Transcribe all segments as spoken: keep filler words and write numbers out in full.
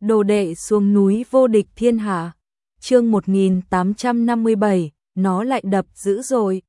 Đồ đệ xuống núi vô địch thiên hạ. Chương một nghìn tám trăm năm mươi bảy, nó lại đập dữ rồi.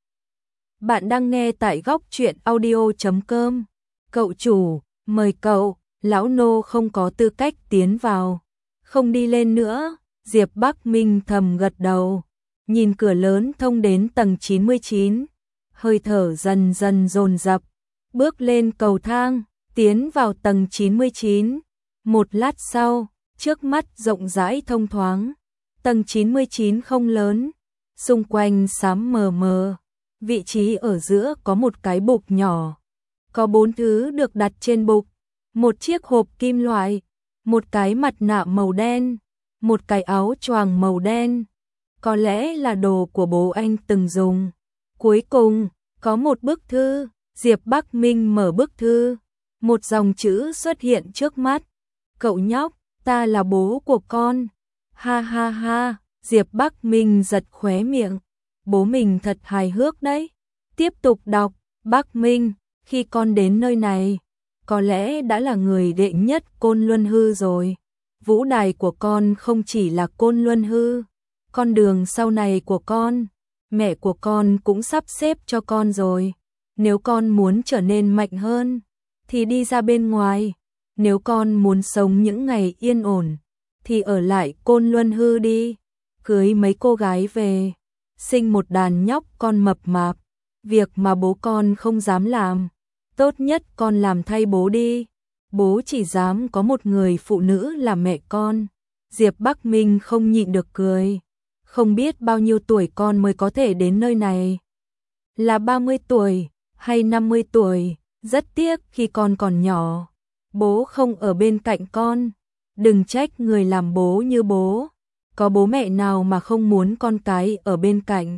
Bạn đang nghe tại góc truyện audio chấm com. Cậu chủ, mời cậu, lão nô không có tư cách tiến vào. Không đi lên nữa, Diệp Bắc Minh thầm gật đầu. Nhìn cửa lớn thông đến tầng chín mươi chín, hơi thở dần dần dồn dập, bước lên cầu thang, tiến vào tầng chín mươi chín. Một lát sau, trước mắt rộng rãi thông thoáng. Tầng chín mươi chín không lớn, xung quanh xám mờ mờ. Vị trí ở giữa có một cái bục nhỏ. Có bốn thứ được đặt trên bục. Một chiếc hộp kim loại, một cái mặt nạ màu đen, một cái áo choàng màu đen. Có lẽ là đồ của bố anh từng dùng. Cuối cùng, có một bức thư. Diệp Bắc Minh mở bức thư. Một dòng chữ xuất hiện trước mắt. Cậu nhóc, ta là bố của con. Ha ha ha, Diệp Bắc Minh giật khóe miệng. Bố mình thật hài hước đấy. Tiếp tục đọc, Bắc Minh, khi con đến nơi này, có lẽ đã là người đệ nhất Côn Luân Hư rồi. Vũ đài của con không chỉ là Côn Luân Hư. Con đường sau này của con, mẹ của con cũng sắp xếp cho con rồi. Nếu con muốn trở nên mạnh hơn, thì đi ra bên ngoài. Nếu con muốn sống những ngày yên ổn, thì ở lại Côn Luân Hư đi. Cưới mấy cô gái về, sinh một đàn nhóc con mập mạp. Việc mà bố con không dám làm, tốt nhất con làm thay bố đi. Bố chỉ dám có một người phụ nữ là mẹ con. Diệp Bắc Minh không nhịn được cười. Không biết bao nhiêu tuổi con mới có thể đến nơi này. Là ba mươi tuổi hay năm mươi tuổi, rất tiếc khi con còn nhỏ. Bố không ở bên cạnh con. Đừng trách người làm bố như bố. Có bố mẹ nào mà không muốn con cái ở bên cạnh.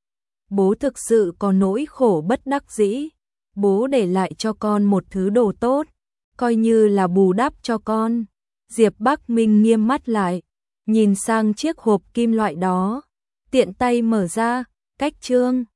Bố thực sự có nỗi khổ bất đắc dĩ. Bố để lại cho con một thứ đồ tốt, coi như là bù đắp cho con. Diệp Bắc Minh nghiêm mắt lại, nhìn sang chiếc hộp kim loại đó, tiện tay mở ra, cách chương.